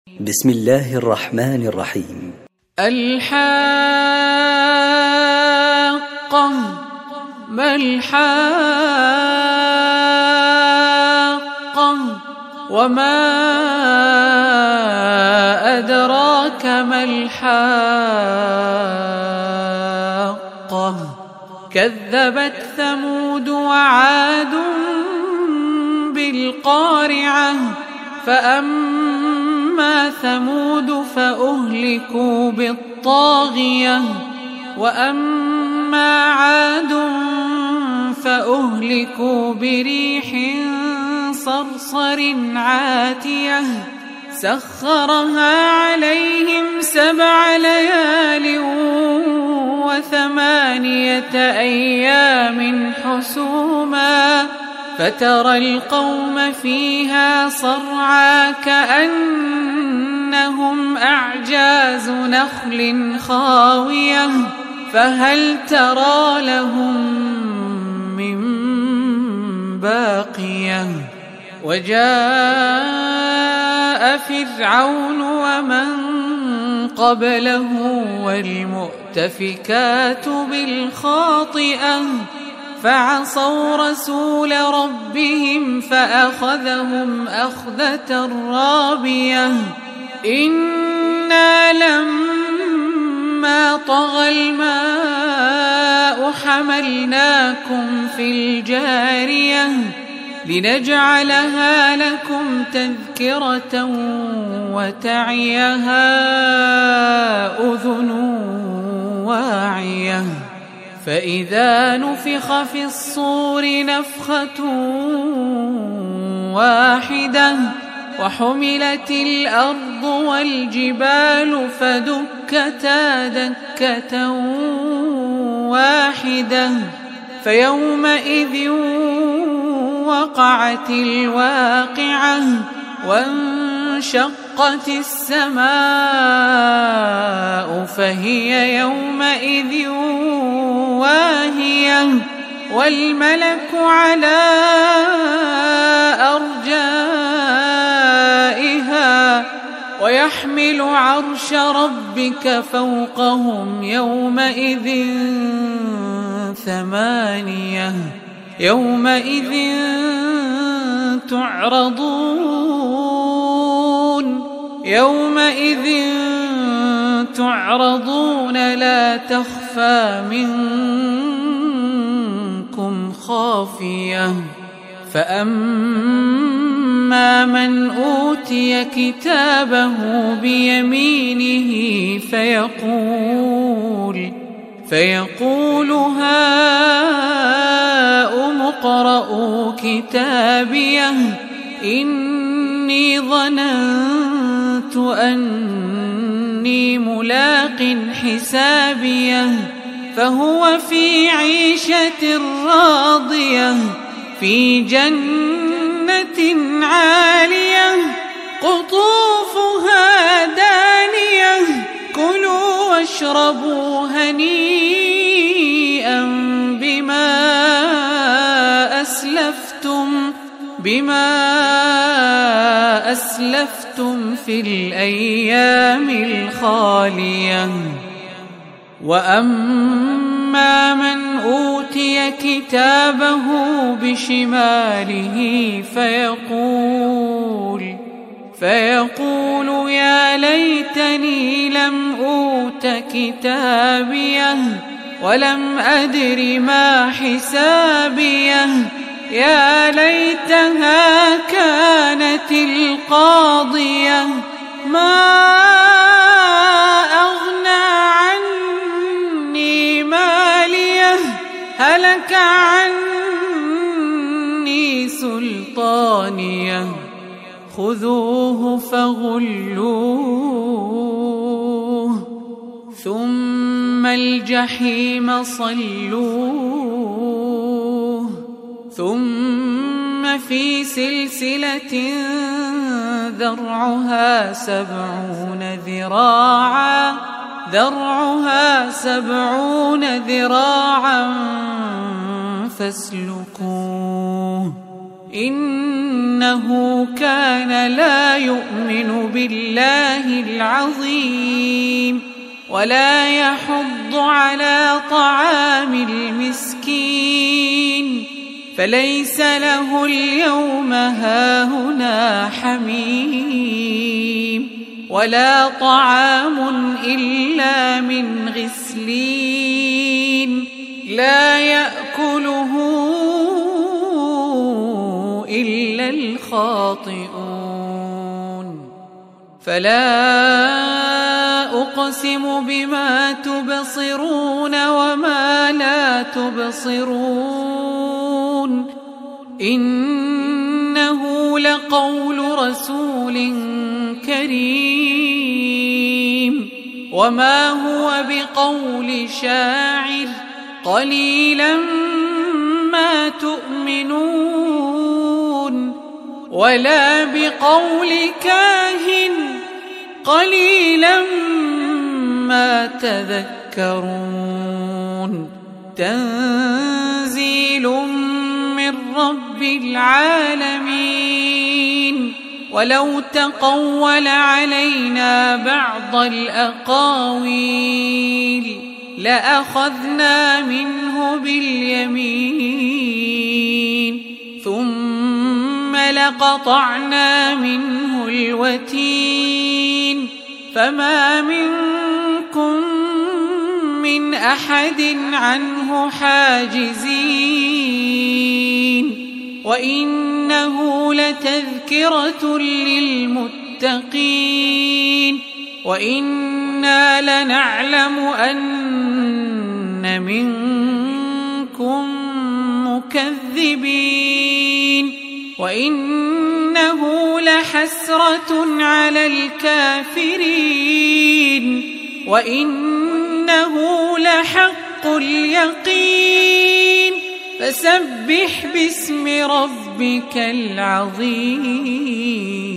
بسم الله الرحمن الرحيم. الحاقة ما الحاقة وما أدراك ما الحاقة كذبت ثمود وعاد بالقارعة فأما ثمود فأهلكوا بالطاغية وأما عاد فأهلكوا بريح صرصر عاتية سخرها عليهم 7 ليال و8 أيام حسوما فترى القوم فيها صرعى كأنهم أعجاز نخل خاوية فهل ترى لهم من باقية وجاء فرعون ومن قبله والمؤتفكات بالخاطئة فعصوا رسول ربهم فأخذهم أخذة رابية إنا لما طغى الماء حملناكم في الجارية لنجعلها لكم تذكرة وتعيها أذن واعية فإذا نفخ في الصور نفخة واحدة وحملت الأرض والجبال فدكتا دكة واحدة فيومئذ وقعت الواقعة وانشقت السماء فهي يومئذ واهية والملك على أرجائها ويحمل عرش ربك فوقهم يومئذ 8 يومئذ تعرضون لا تخفى منكم خافية فأما من أوتي كتابه بيمينه فيقول هاؤم اقرءوا كتابيه إني ظننت أني ملاق حسابيه فهو في عيشة راضية في جنة عالية قطوفها دانية كلوا واشربوا هنيئا بما أسلفتم في الأيام الخالية وأما من أوتي كتابه بشماله فيقول يا ليتني لم أوت كتابيه ولم أدر ما حسابيه يا ليتها كانت القاضية ما أغنى عني ماليه هلك عني سلطانيه خذوه فغلوه ثم الجحيم صلوه ثم في سلسلة ذرعها 70 ذراعا فاسلكوه إنه كان لا يؤمن بالله العظيم ولا يحض على طعام المسكين فليس له اليوم هاهنا حميم ولا طعام إلا من غسلين لا يأكله إلا الخاطئون فلا أقسم بما تبصرون وما لا تبصرون إنه لقول رسول كريم وما هو بقول شاعر قليلا ما تؤمنون ولا بقول كاهن قليلا ما تذكرون تنزيل من رب العالمين ولو تقول علينا بعض الأقاويل لأخذنا منه باليمين ثم لقطعنا منه الوتين فما منكم من أحد عنه حاجزين وإنه لتذكرة للمتقين وإنا لنعلم أن منكم مكذبين وإنه لحسرة على الكافرين وإنه لحق اليقين فسبح باسم ربك العظيم.